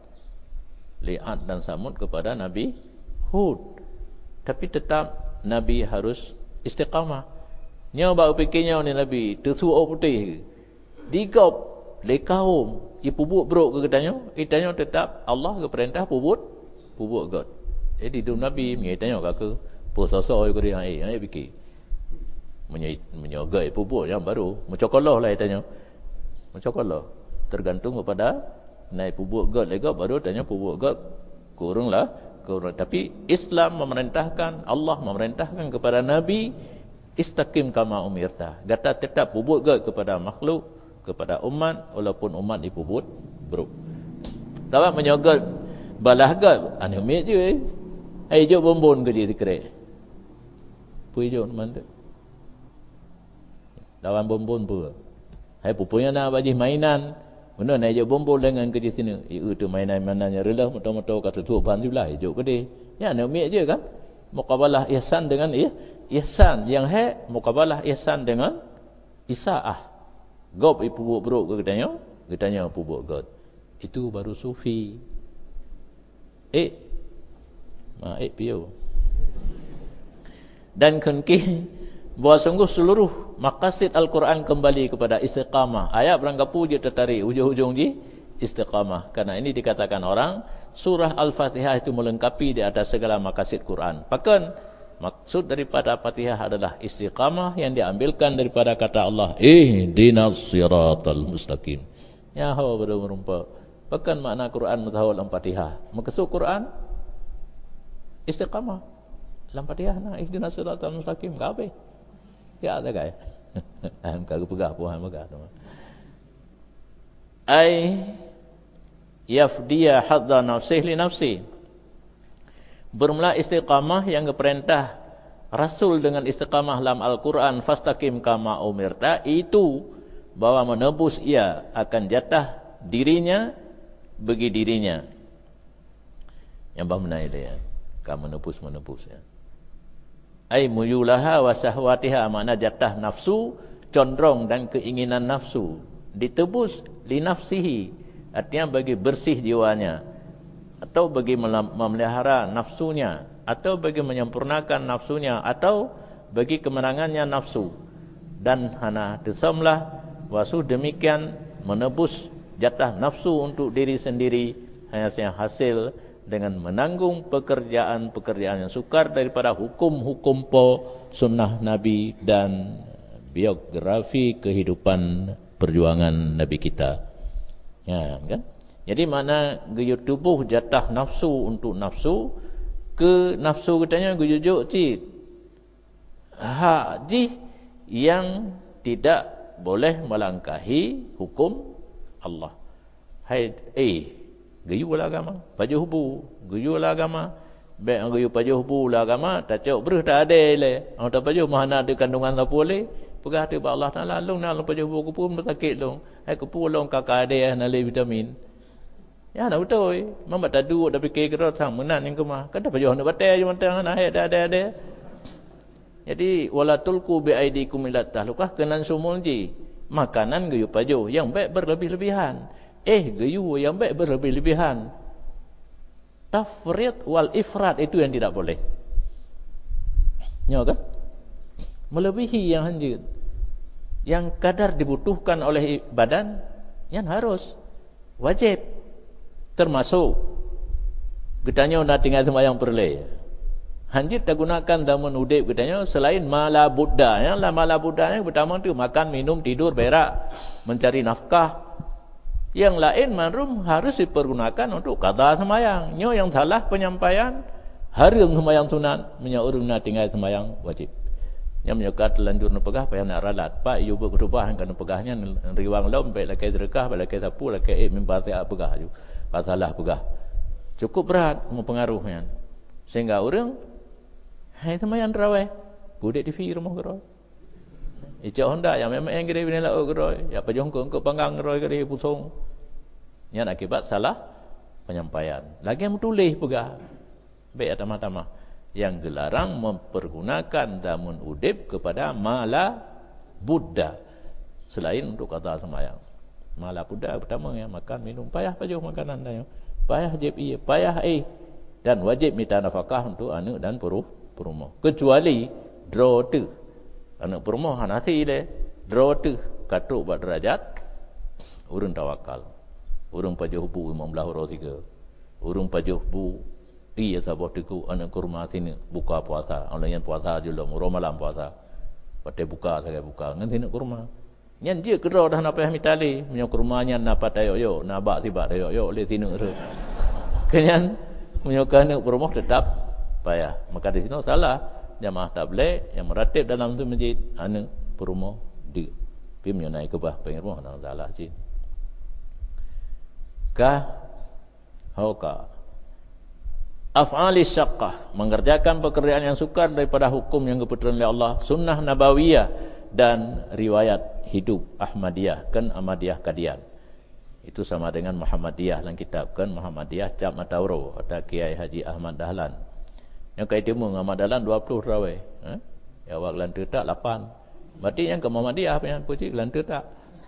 [SPEAKER 1] Ad dan Samud kepada Nabi Hud, tapi tetap Nabi harus istiqamah. Nya bak fikirnya ni Nabi tersuak putih digop le kaum pubuk brok ke katanya, itanya tetap Allah ke perintah pubuk god. Jadi tu Nabi mengatanya ke pososoi ke dia ai fikir menyogai pubuk yang baru mencokolah lah itanya. Mencokolah tergantung kepada naik pubuk god lega baru tanya pubuk god kuranglah. Tapi Islam memerintahkan, Allah memerintahkan kepada Nabi istaqim kama umirta. Kata tetap pubuk god kepada makhluk, kepada umat walaupun umat dipubut bro. Tahu menyogot balah god anu mit je. Ai jo bombon ke dia dikrek. Pui jo mana? Lawan bombon pun. Hai pupunya nak bagi mainan. Mana nak jo bombon dengan ke di sini. Tu mainan-mainannya relah motor-motor kata tu ban sebelah jo ke dia. Ya anu mit je kan. Muqabalah ihsan dengan ihsan yang muqabalah ihsan dengan isaah. Gop pubuk bro ke katanya pubuk god. Itu baru sufi. Piu. Dan kenki bahawa sungguh seluruh maqasid Al-Quran kembali kepada istiqamah. Ayat beranggapu je tertarik ujung-ujung je istiqamah. Karena ini dikatakan orang surah Al-Fatihah itu melengkapi di atas segala maqasid Quran. Bahkan maksud daripada Fatihah adalah istiqamah yang diambilkan daripada kata Allah ihdinas siratal mustaqim. Ya hawa berumpa. Bahkan makna Quran mutahawal Al-Fatihah. Maksud Quran istiqamah. Al-Fatihah na ihdinas siratal mustaqim gabe. Ya ada gaya. Kagak pegah puan megah teman. Ai yafdiya hadda nafsih li nafsi. Bermula istiqamah yang diperintah Rasul dengan istiqamah dalam Al-Quran fastaqim kama umirta, itu bahwa menebus ia akan jatah dirinya bagi dirinya. Yang bermenai dia kan menebus ya. Ai muyulaha wa sahwatiha, makna jatah nafsu, condrong dan keinginan nafsu ditebus li nafsihi, artinya bagi bersih jiwanya, atau bagi memelihara nafsunya, atau bagi menyempurnakan nafsunya, atau bagi kemenangannya nafsu. Dan hana tesamlah wasuh demikian menebus jatah nafsu untuk diri sendiri hanya yang hasil dengan menanggung pekerjaan-pekerjaan yang sukar daripada hukum-hukum sunnah Nabi dan biografi kehidupan perjuangan Nabi kita. Ya, kan? Jadi mana guyur tubuh jatah nafsu untuk nafsu ke nafsu katanya guyujuk cik haji yang tidak boleh melangkahi hukum Allah. Hai guyulah agama pajuh hubu, guyulah agama baik guyu pajuh hubu lah agama tak cok berh tak ada le tak pajuh mana ada kandungan apa boleh pegah tu Allah Taala long nak pajuh hubu kupum sakit long hai kupum long kakak ada nalai vitamin. Ya nak betul mama tak duduk dah fikir kerot sang menan yang kemah kan dah pajuh nak batai je mentang nah ada. Jadi wala tulqu bi aidikum ila tahlukah kenan sumulji makanan guyu pajuh yang baik berlebih-lebihan. Guyu yang baik berlebih-lebihan. Tafrid wal ifrat itu yang tidak boleh. Ya kan? Melebihi yang hanjit. Yang kadar dibutuhkan oleh badan, yang harus wajib. Termasuk gedanya nak tinggal sembahyang perle. Hanjit tak gunakan damun udip gedanya selain mala buddha. Yang lah mala buddha yang pertama tu makan, minum, tidur, berak, mencari nafkah. Yang lain mahrum harus dipergunakan untuk qada sembahyang. Nyo yang salah penyampaian harum sembahyang sunat, menyaurung nak tinggal sembahyang wajib. Yang menyokat telanjur nak pegah payah nak ralat. Pak iu berubah kan pegahnya riwang lom baik laki sedekah, baik laki sapu, laki memparti pegah ju. Pasalah pegah. Cukup berat mempengaruhnya. Sehingga orang hai sembahyang tarawih, budek TV rumah geroy. Icak Honda yang memang yang gede bini lauk geroy, ya pejongkong ke panggang geroy gede pusong. Yang akibat salah penyampaian. Lagi yang tulis pegah. Baik tamah-tamah. Yang gelarang mempergunakan damun udip kepada mala buddha selain untuk kata sembahyang. Mala buddha pertama ya makan minum payah pajuh makanan dah. Payah jeb iya, payah dan wajib minta nafkah untuk anak dan perumah. Kecuali draw tu. Anak perumah nasi le, draw tu katuk buat derajat urang tawakal. Urang pajuh bu 15 orang 3. Urang pajuh bu iya sabah tiku anak kurma sini buka puasa. Orang yang puasa julung, orang malam puasa. Pakai buka saya buka ngan sini kurma. Nyan dia kerja dah nak payah mitali, punya kurmanya nak patai yo, nak bak tiba yo le sini tu. Kenyan punya anak perumah tetap payah. Maka di sini salah. Jamaah tabligh yang meratib dalam tu masjid anak perumah dia. Pi menyonai ke bah pengirmah nak salah cik. Hauka af'ali syaqqah, mengerjakan pekerjaan yang sukar daripada hukum yang keputusan oleh Allah, sunnah nabawiyah dan riwayat hidup Ahmadiyah kan Ahmadiyah Kadian. Itu sama dengan Muhammadiyah dalam kitab kan Muhammadiyah Cap Matauro ada Kiai Haji Ahmad Dahlan. Yang kai timu Ahmad Dahlan 20 tarawih. Ya awak lantai tak 8. Berarti yang ke Muhammadiyah yang puji lantai tak.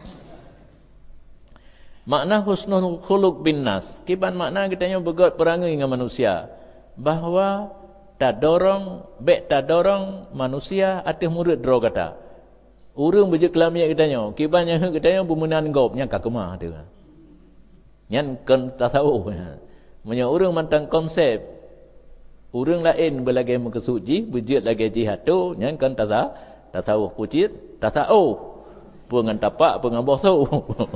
[SPEAKER 1] Makna husnul khuluq bin nas. Kiban makna kitanya berbuat perangai dengan manusia. Bahawa tak dorong manusia atas murid draw kata. Urang beje kelamiat kitanya. Kiban yang kitanya pemenang gop yang kakemah tu. Yang kan tasawuf. Punya urang mantang konsep. Urang lain berlagi muka suci, bejit lagi jihad tu, yang kan tasawuf pucit, tasawuf. Pengan tapak, pengan bosu.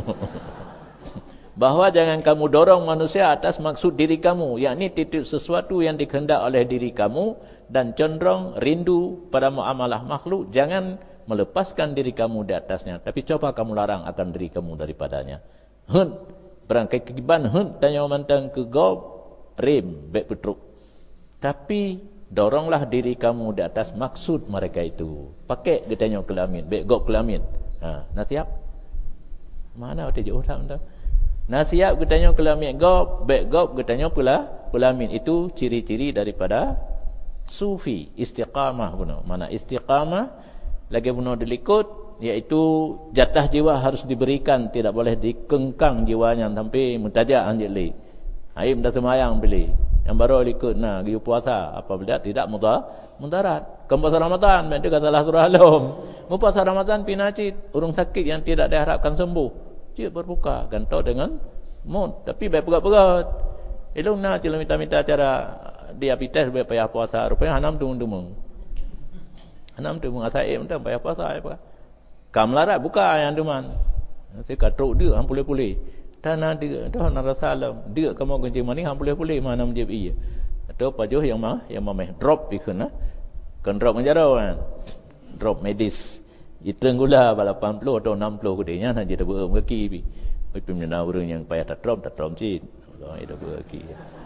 [SPEAKER 1] Bahawa jangan kamu dorong manusia atas maksud diri kamu, yakni titik sesuatu yang dikehendak oleh diri kamu dan cenderung rindu pada muamalah makhluk, jangan melepaskan diri kamu di atasnya, tapi coba kamu larang akan diri kamu daripadanya. Berangkai kegiban tanya mantang ke gob rem baik petruk. Tapi doronglah diri kamu di atas maksud mereka itu. Pakai getanya kelamin, baik gob kelamin. Nak siap? Mana ada jauh tak entah. Nak siap getanya kelamin gob, baik gob getanya pula kelamin. Itu ciri-ciri daripada sufi, istiqamah benar. Mana istiqamah lagi benar dilikut, iaitu jatah jiwa harus diberikan, tidak boleh dikengkang jiwanya sampai mutajak anjir li. Aib dah semayang pilih. Yang baru ikut nak pergi puasa apabila tidak mudarat. Ke puasa Ramadan mereka kata salah surah Al-Rum. Puasa Ramadan pinacit, orang sakit yang tidak diharapkan sembuh. Cik berbuka gantau dengan mood, tapi baik pegat-pegat. Elok nak cila minta cara diabetes baik payah puasa. Rupanya hanam tumung-tumung. Hanam tumung asaib entah payah puasa apa. Kamlarat buka yang tuman. Saya katruk dia hang pulih-pulih. Tanah dia dah nak salam dia kamu kencing mani hang boleh mana menjeb iya atau pajuh yang mameh drop ikuna kan drop menjarau kan drop medis itu gula 80 atau 60 gedenya hang jadi beum kaki pi pimna urang yang payah tak drop cit itu kaki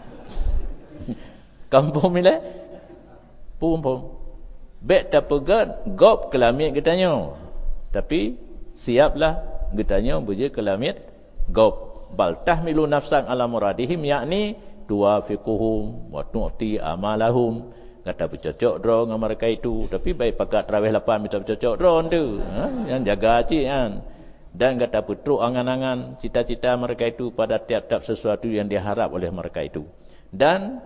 [SPEAKER 1] kampung mile pum bet tak pegat gop kelamin getanya tapi siaplah getanya buje kelamin gop bal tahmilu nafsan ala muradihim, yakni tuwafiquhum wa tu'ti amalahum. Kata bercocok draw dengan mereka itu, tapi baik pakat tarawih 8 minta bercocok draw tu, yang jaga cik kan. Dan kata putruk angan-angan cita-cita mereka itu pada tiap-tiap sesuatu yang diharap oleh mereka itu. Dan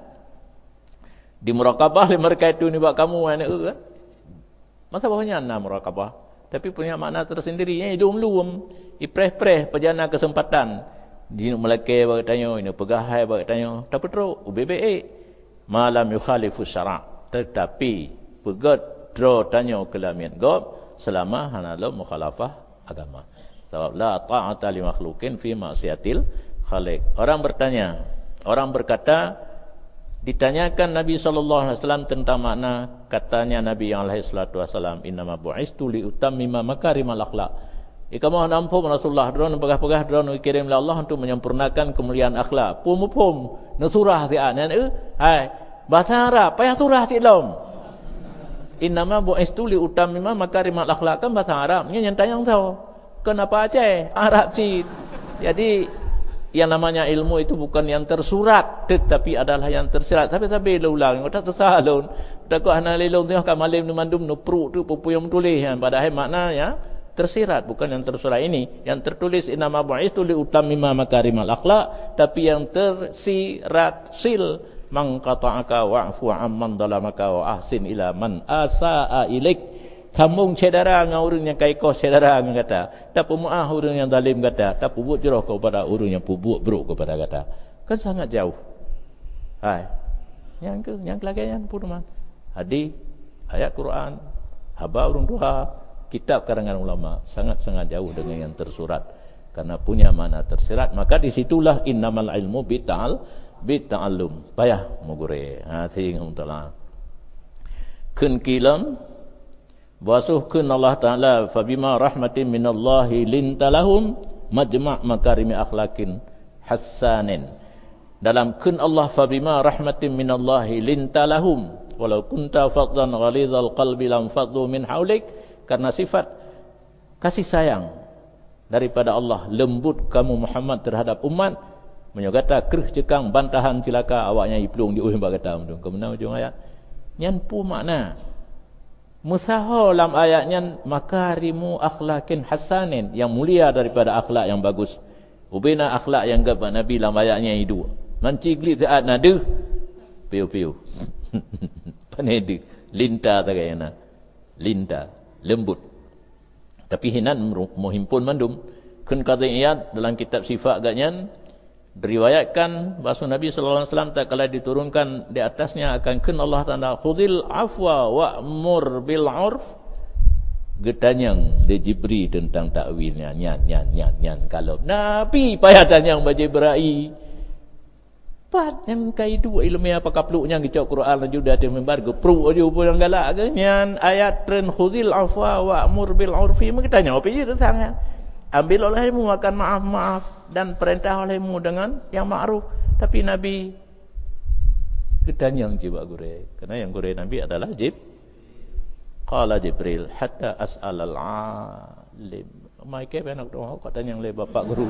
[SPEAKER 1] di muraqabah mereka itu ni buat kamu kan. Masa bawahnya ana muraqabah. Tapi punya makna tersendiri. Yang hidung luum. Ipreh-preh perjalanan kesempatan. Di Melaka bagi tanya. Ini pegahai bagi tanya. Tapi terus. UBBA. Malam yukhalifus syara'. Tetapi. Pegat. Draw tanya kelamian. Gob. Selama hanalo mukhalafah agama. Sebab la ta'ata li makhlukin fi maksiatil khaliq. Orang bertanya. Orang berkata. Ditanyakan Nabi SAW tentang makna katanya Nabi yang alaihi salatu wasalam, innama bu'istu li utammima makarimal akhlak. Kamu nampu Rasulullah drone pegah-pegah drone kirim oleh Allah untuk menyempurnakan kemuliaan akhlak. Pum nusurah tian hai bahasa Arab payah surah ti dalam. Innama bu'istu li utammima makarimal akhlak kan bahasa Arab. Nya yang tanya tahu. Kenapa Aceh Arab ci. Jadi yang namanya ilmu itu bukan yang tersurat tetapi adalah yang tersirat. Tapi ulang tak tersalun. Takut hana lelong tengah kat malim ni mandum no pruk tu pupu yang tulis kan. Padahal maknanya tersirat bukan yang tersurat ini. Yang tertulis innama bu'istu li utammima makarimal akhlak, tapi yang tersirat sil man qata'aka wa'fu amman dalamaka wa ahsin ila man asaa ilaik. Sambung cedera dengan orang yang kaiko cedera dengan kata. Tak pemuah orang yang zalim kata. Tak pubuk jerah kepada orang yang pubuk buruk kepada kata. Kan sangat jauh. Hai. Yang kelagaian pun teman. Hadi ayat Quran, haba urung tua, kitab karangan ulama sangat-sangat jauh dengan yang tersurat. Karena punya makna tersirat, maka disitulah innamal ilmu bita'allum. Payah mugure. Ha thing taala. Kun kilam wasuhkun Allah Ta'ala fabima rahmatin minallahi lintalahum majma' makarimi akhlaqin hassanin. Dalam kun Allah fabima rahmatin minallahi lintalahum walau kunta faddan ghalidhal qalbi lam faddu min haulik. Karena sifat kasih sayang daripada Allah, lembut kamu Muhammad terhadap umat, menyogata kerh cekang bantahan cilaka awaknya iplung di uih bagata mendung. Kemudian ujung ayat nyan pu makna musaho dalam ayatnya makarimu akhlaqin hasanin, yang mulia daripada akhlak yang bagus. Ubina akhlak yang gabak Nabi dalam ayatnya itu. Nanti glip saat nada piu-piu. Panedi linta tagayana. Linta lembut. Tapi hinan muhimpun mandum kun qadiyat dalam kitab sifat agaknya diriwayatkan bahawa Nabi sallallahu alaihi wasallam tak kala diturunkan di atasnya akan kun Allah Taala khudil afwa wa'mur bil 'urf, getanyang de Jibril tentang takwilnya nyan kalau Nabi payah tanyang ba Jibril pat yang kai dua ilmu apa kapluknya ngicok Quran juga ada membar gepru aja pun yang galak ke nyan ayat tren khudil afwa wa'mur bil 'urfi mengetanya apa je sangat. Ambil olehmu makan maaf-maaf dan perintah olehmu dengan yang ma'ruf. Tapi Nabi gedanyang jiwa gure. Karena yang gure Nabi adalah Qala Jibril hatta as'alal alim. Mai ke anak doa kau tanya le bapak guru.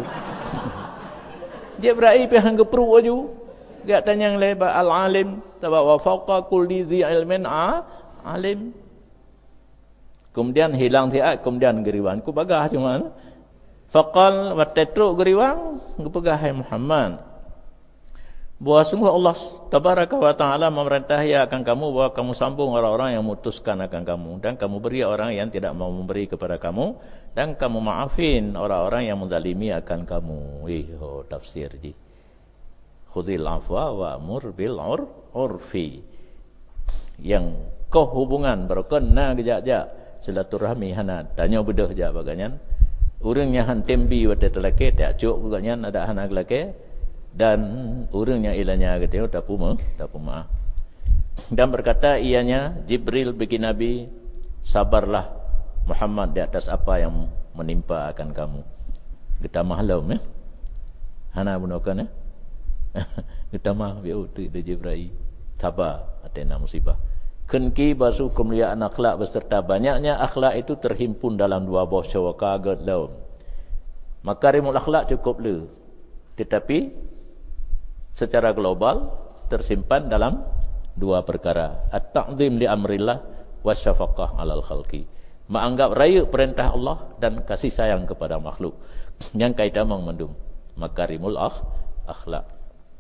[SPEAKER 1] Jibril pe hang gepru aju. Gak tanya le ba al alim tawa wa fawqa kulli dhi ilmin alim. Kemudian hilang tiat, kemudian geriwan ku bagah cuman faqal wa tatruk geriwang ngepegahai Muhammad bahwa sungguh Allah tabaraka wa taala memerintahi akan kamu bahwa kamu sambung orang-orang yang memutuskan akan kamu, dan kamu beri orang yang tidak mau memberi kepada kamu, dan kamu maafin orang-orang yang menzalimi akan kamu. Tafsir di khudil afwa wa amur bil urfi, yang kau hubungan berkena gejak-jak silaturahmi hana tanya bedah jak baganyan. Urangnya han tembi wate telake tak cuk guganya ada hana gelake, dan urangnya ilanya gitu tak puma dan berkata ianya Jibril bagi Nabi, sabarlah Muhammad di atas apa yang menimpa akan kamu. Kita mahlum hana bunokan kita mah biu tu Jibril sabar atena musibah. Kenki basu kemuliaan akhlak beserta banyaknya akhlak itu terhimpun dalam dua buah syawaka gadlaum. Makarimul akhlak cukup le, tetapi secara global tersimpan dalam dua perkara, at-ta'zim li amrillah wasyafaqah 'alal khalqi, menganggap raya perintah Allah dan kasih sayang kepada makhluk. Yang kaitan mengandung makarimul akhlak.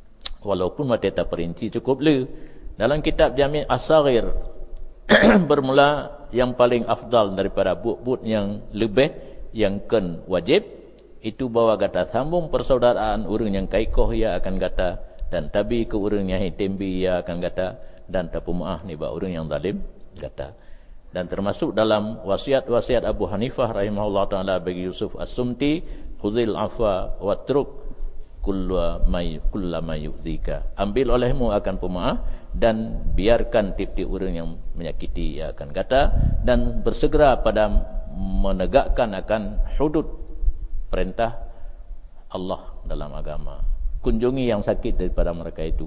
[SPEAKER 1] Walaupun mata tak perinci cukup le. Dalam kitab Jami' As-Saghir bermula yang paling afdal daripada but-but yang lebih yang ken wajib itu bawa kata sambung persaudaraan urang yang kaikoh ia akan kata dan tabi ke urang yang hitembi ia akan kata dan tapumaah ni ba urang yang zalim kata. Dan termasuk dalam wasiat-wasiat Abu Hanifah rahimahullah taala bagi Yusuf As-Sumti, khudhil afwa watruk kullama yu'dhika. Ambil olehmu akan pemaaf dan biarkan tip-tip orang yang menyakiti ia akan kata dan bersegera pada menegakkan akan hudud perintah Allah dalam agama. Kunjungi yang sakit daripada mereka itu.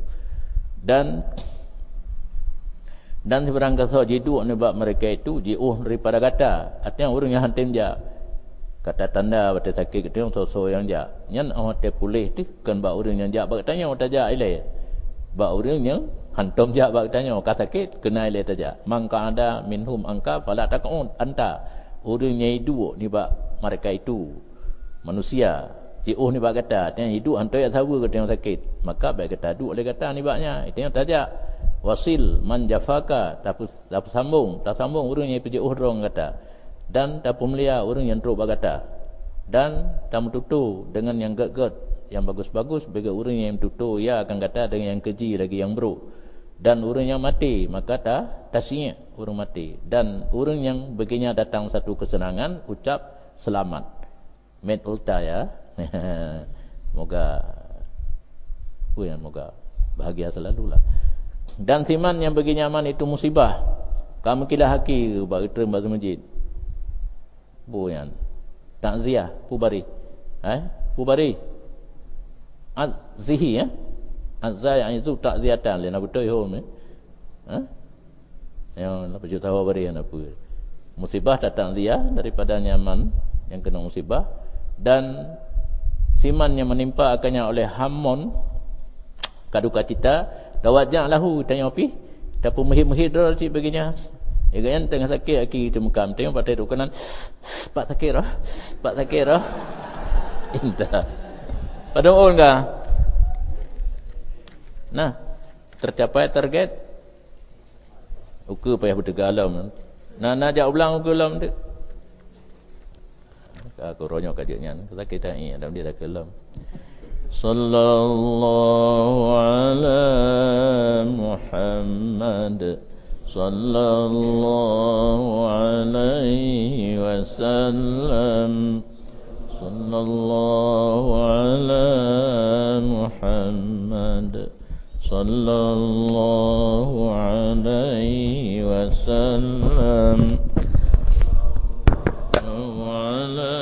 [SPEAKER 1] Dan seberang kata jiduk nebak mereka itu jiuh daripada kata. Artinya orang yang hantim dia kata tanda bata sakit ketemu so yang ja. Nyan awak pulih tu kan ba orang yang ja bak tanya awak ja ilai. Ba orang yang hantum ja bak tanya ka sakit kena ilai taja. Mangka ada minhum angka fala taqun anta. Orang yang hidup ni bak mereka itu manusia. Jiuh ni bak kata artinya hidup hantu ya sawa ketemu sakit. Maka baik kata duk oleh kata ni baknya. Itu yang taja. Wasil man jafaka tak sambung orang yang pergi uhrong kata dan tak pemelia orang yang teruk kata dan tak tutu dengan yang get-get yang bagus-bagus bagi orang yang tutu ya akan kata dengan yang keji lagi yang buruk dan orang yang mati maka tasnya orang mati dan orang yang baginya datang satu kesenangan ucap selamat met ulta ya moga bahagia selalulah. Dan siman yang bagi nyaman itu musibah. Kamu kila haki bagi terima batu masjid. Boyan. Takziah pubari. Pubari. Azzihi ya. Azzai itu takziatan le nak betul home. Yang apa juta bari apa. Musibah datang dia daripada nyaman yang kena musibah dan siman yang menimpa akannya oleh hamon kaduka cita dawajak lahu tanya api tapi mehir-mehir dah cik baginya ya kan tengah sakit aki cemkam tengok patai duk kanan pak sakit dah indah pada on ka nah tercapai target ukur payah berdegar alam nah jak ulang ukur alam tu aku ronyok kajiannya sakit tak ni ada dia dah kelam. Sallallahu ala Muhammad sallallahu alaihi wasallam sallallahu ala Muhammad sallallahu alaihi wasallam wa ala